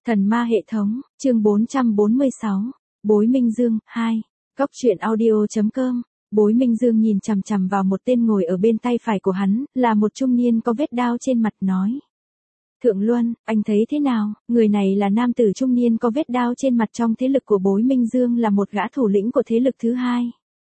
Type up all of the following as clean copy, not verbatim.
Thần ma hệ thống, chương 446, Bối Minh Dương, 2, Cóc truyện audio.com. Bối Minh Dương nhìn chằm chằm vào một tên ngồi ở bên tay phải của hắn, là một trung niên có vết đao trên mặt nói. Thượng Luân, anh thấy thế nào? Người này là nam tử trung niên có vết đao trên mặt trong thế lực của Bối Minh Dương, là một gã thủ lĩnh của thế lực thứ hai.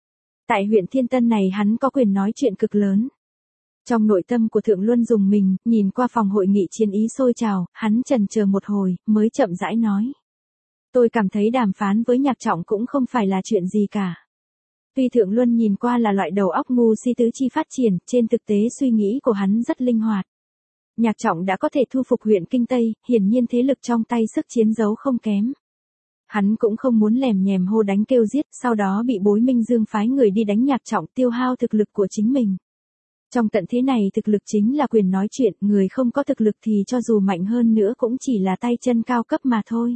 Tại huyện Thiên Tân này hắn có quyền nói chuyện cực lớn. Trong nội tâm của Thượng Luân dùng mình, nhìn qua phòng hội nghị chiến ý sôi trào, hắn chần chờ một hồi, mới chậm rãi nói. Tôi cảm thấy đàm phán với Nhạc Trọng cũng không phải là chuyện gì cả. Tuy Thượng Luân nhìn qua là loại đầu óc ngu si tứ chi phát triển, trên thực tế suy nghĩ của hắn rất linh hoạt. Nhạc Trọng đã có thể thu phục huyện Kinh Tây, hiển nhiên thế lực trong tay sức chiến đấu không kém. Hắn cũng không muốn lèm nhèm hô đánh kêu giết, sau đó bị Bối Minh Dương phái người đi đánh Nhạc Trọng, tiêu hao thực lực của chính mình. Trong tận thế này thực lực chính là quyền nói chuyện, người không có thực lực thì cho dù mạnh hơn nữa cũng chỉ là tay chân cao cấp mà thôi.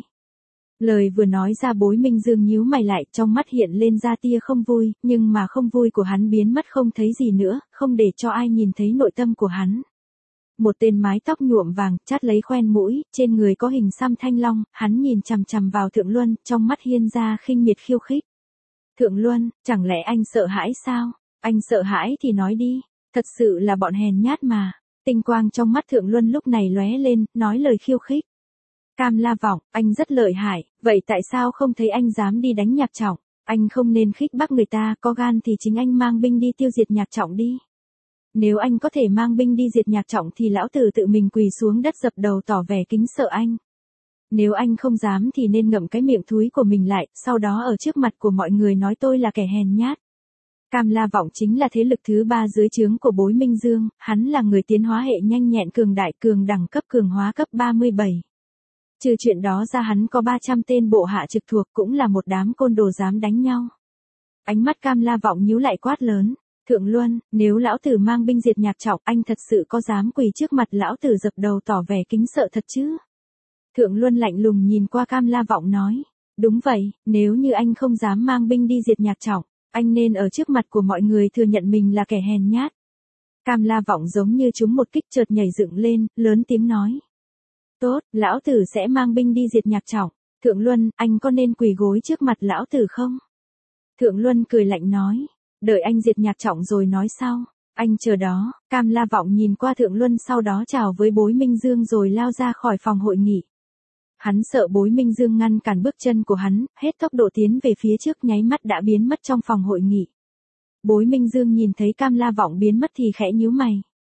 Lời vừa nói ra Bối Minh Dương nhíu mày lại, trong mắt hiện lên ra tia không vui, nhưng mà không vui của hắn biến mất không thấy gì nữa, không để cho ai nhìn thấy nội tâm của hắn. Một tên mái tóc nhuộm vàng, chát lấy khoen mũi, trên người có hình xăm thanh long, hắn nhìn chằm chằm vào Thượng Luân, trong mắt hiên ra khinh miệt khiêu khích. Thượng Luân, chẳng lẽ anh sợ hãi sao? Anh sợ hãi thì nói đi. Thật sự là bọn hèn nhát mà. Tinh quang trong mắt Thượng Luân lúc này lóe lên, nói lời khiêu khích. Cam La Vọng, anh rất lợi hại, vậy tại sao không thấy anh dám đi đánh Nhạc Trọng? Anh không nên khích bác người ta, có gan thì chính anh mang binh đi tiêu diệt Nhạc Trọng đi. Nếu anh có thể mang binh đi diệt Nhạc Trọng thì lão tử tự mình quỳ xuống đất dập đầu tỏ vẻ kính sợ anh. Nếu anh không dám thì nên ngậm cái miệng thúi của mình lại, sau đó ở trước mặt của mọi người nói tôi là kẻ hèn nhát. Cam La Vọng chính là thế lực thứ 3 dưới trướng của Bối Minh Dương, hắn là người tiến hóa hệ nhanh nhẹn cường đại cường đẳng cấp cường hóa cấp 37. Trừ chuyện đó ra hắn có 300 tên bộ hạ trực thuộc, cũng là một đám côn đồ dám đánh nhau. Ánh mắt Cam La Vọng nhíu lại quát lớn, Thượng Luân, nếu lão tử mang binh diệt Nhạc Trọng, anh thật sự có dám quỳ trước mặt lão tử dập đầu tỏ vẻ kính sợ thật chứ? Thượng Luân lạnh lùng nhìn qua Cam La Vọng nói, đúng vậy, nếu như anh không dám mang binh đi diệt Nhạc Trọng, anh nên ở trước mặt của mọi người thừa nhận mình là kẻ hèn nhát. Cam La Vọng giống như trúng một kích chợt nhảy dựng lên, lớn tiếng nói. Tốt, lão tử sẽ mang binh đi diệt Nhạc Trọng. Thượng Luân, anh có nên quỳ gối trước mặt lão tử không? Thượng Luân cười lạnh nói. Đợi anh diệt Nhạc Trọng rồi nói sau. Anh chờ đó. Cam La Vọng nhìn qua Thượng Luân, sau đó chào với Bối Minh Dương rồi lao ra khỏi phòng hội nghị. Hắn sợ Bối Minh Dương ngăn cản bước chân của hắn, hết tốc độ tiến về phía trước, nháy mắt đã biến mất trong phòng hội nghị. Bối Minh Dương nhìn thấy Cam La Vọng biến mất thì khẽ nhíu mày.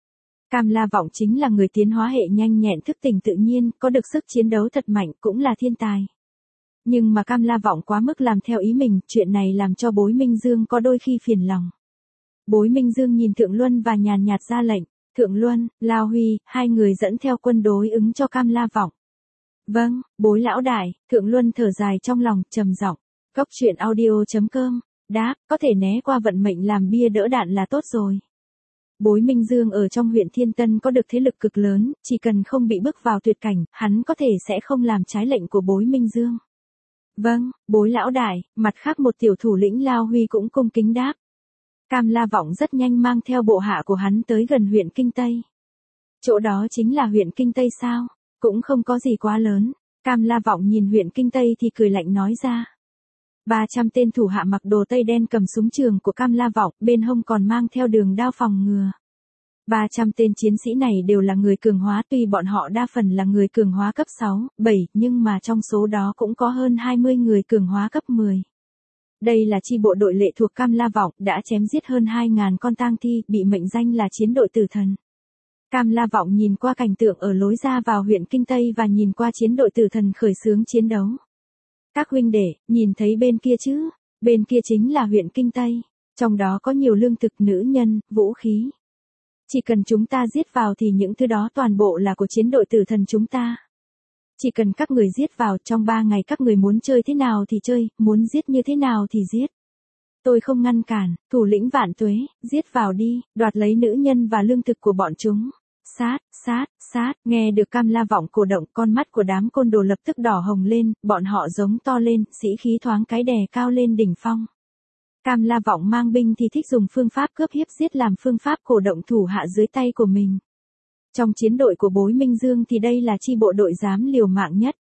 Cam La Vọng chính là người tiến hóa hệ nhanh nhẹn thức tỉnh tự nhiên, có được sức chiến đấu thật mạnh, cũng là thiên tài. Nhưng mà Cam La Vọng quá mức làm theo ý mình, chuyện này làm cho Bối Minh Dương có đôi khi phiền lòng. Bối Minh Dương nhìn Thượng Luân và nhàn nhạt ra lệnh, Thượng Luân, Lao Huy, hai người dẫn theo quân đối ứng cho Cam La Vọng. Vâng, Bối lão đại. Thượng Luân thở dài trong lòng, trầm giọng. Cóc truyện audio.com. Đáp, có thể né qua vận mệnh làm bia đỡ đạn là tốt rồi. Bối Minh Dương ở trong huyện Thiên Tân có được thế lực cực lớn, chỉ cần không bị bước vào tuyệt cảnh, hắn có thể sẽ không làm trái lệnh của Bối Minh Dương. Vâng, Bối lão đại. Mặt khác một tiểu thủ lĩnh Lao Huy cũng cung kính đáp. Cam La Vọng rất nhanh mang theo bộ hạ của hắn tới gần huyện Kinh Tây. Chỗ đó chính là huyện Kinh Tây sao? Cũng không có gì quá lớn. Cam La Vọng nhìn huyện Kinh Tây thì cười lạnh nói ra. 300 tên thủ hạ mặc đồ tây đen cầm súng trường của Cam La Vọng, bên hông còn mang theo đường đao phòng ngừa. 300 tên chiến sĩ này đều là người cường hóa, tuy bọn họ đa phần là người cường hóa cấp 6, 7, nhưng mà trong số đó cũng có hơn 20 người cường hóa cấp 10. Đây là chi bộ đội lệ thuộc Cam La Vọng, đã chém giết hơn 2.000 con tang thi, bị mệnh danh là chiến đội tử thần. Cam La Vọng nhìn qua cảnh tượng ở lối ra vào huyện Kinh Tây và nhìn qua chiến đội tử thần khởi xướng chiến đấu. Các huynh đệ, nhìn thấy bên kia chứ? Bên kia chính là huyện Kinh Tây. Trong đó có nhiều lương thực, nữ nhân, vũ khí. Chỉ cần chúng ta giết vào thì những thứ đó toàn bộ là của chiến đội tử thần chúng ta. Chỉ cần các người giết vào, trong 3 ngày các người muốn chơi thế nào thì chơi, muốn giết như thế nào thì giết. Tôi không ngăn cản. Thủ lĩnh Vạn Tuế, giết vào đi, đoạt lấy nữ nhân và lương thực của bọn chúng. Sát, sát, sát, nghe được Cam La Vọng cổ động, con mắt của đám côn đồ lập tức đỏ hồng lên, bọn họ giống to lên, sĩ khí thoáng cái đè cao lên đỉnh phong. Cam La Vọng mang binh thì thích dùng phương pháp cướp hiếp giết làm phương pháp cổ động thủ hạ dưới tay của mình. Trong chiến đội của Bối Minh Dương thì đây là chi bộ đội dám liều mạng nhất.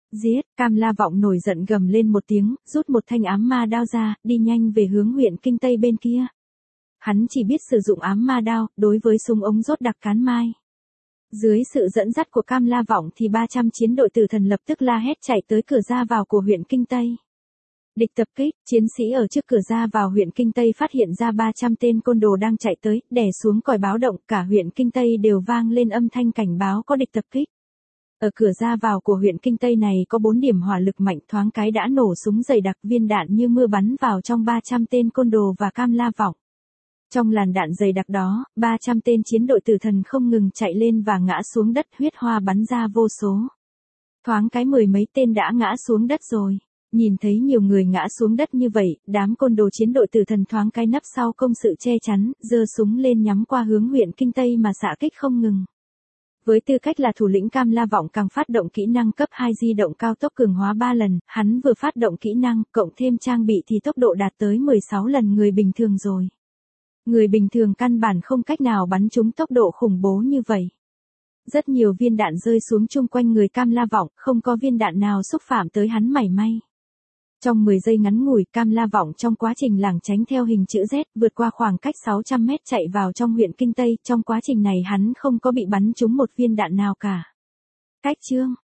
Giết, Cam La Vọng nổi giận gầm lên một tiếng, rút một thanh ám ma đao ra, đi nhanh về hướng huyện Kinh Tây bên kia. Hắn chỉ biết sử dụng ám ma đao, đối với súng ống rốt đặc cán mai. Dưới sự dẫn dắt của Cam La Vọng thì 300 chiến đội tử thần lập tức la hét chạy tới cửa ra vào của huyện Kinh Tây. Địch tập kích, chiến sĩ ở trước cửa ra vào huyện Kinh Tây phát hiện ra 300 tên côn đồ đang chạy tới, đè xuống còi báo động, cả huyện Kinh Tây đều vang lên âm thanh cảnh báo có địch tập kích. Ở cửa ra vào của huyện Kinh Tây này có 4 điểm hỏa lực mạnh, thoáng cái đã nổ súng dày đặc, viên đạn như mưa bắn vào trong 300 tên côn đồ và Cam La Vọng. Trong làn đạn dày đặc đó, 300 tên chiến đội tử thần không ngừng chạy lên và ngã xuống đất, huyết hoa bắn ra vô số. Thoáng cái 10 mấy tên đã ngã xuống đất rồi. Nhìn thấy nhiều người ngã xuống đất như vậy, đám côn đồ chiến đội tử thần thoáng cái nấp sau công sự che chắn, giơ súng lên nhắm qua hướng huyện Kinh Tây mà xạ kích không ngừng. Với tư cách là thủ lĩnh, Cam La Vọng càng phát động kỹ năng cấp 2 di động cao tốc cường hóa 3 lần, hắn vừa phát động kỹ năng, cộng thêm trang bị thì tốc độ đạt tới 16 lần người bình thường rồi. Người bình thường căn bản không cách nào bắn trúng tốc độ khủng bố như vậy. Rất nhiều viên đạn rơi xuống chung quanh người Cam La Vọng, không có viên đạn nào xúc phạm tới hắn mảy may. Trong 10 giây ngắn ngủi, Cam La Vọng trong quá trình lảng tránh theo hình chữ Z, vượt qua khoảng cách 600 mét chạy vào trong huyện Kinh Tây, trong quá trình này hắn không có bị bắn trúng một viên đạn nào cả. Cách chương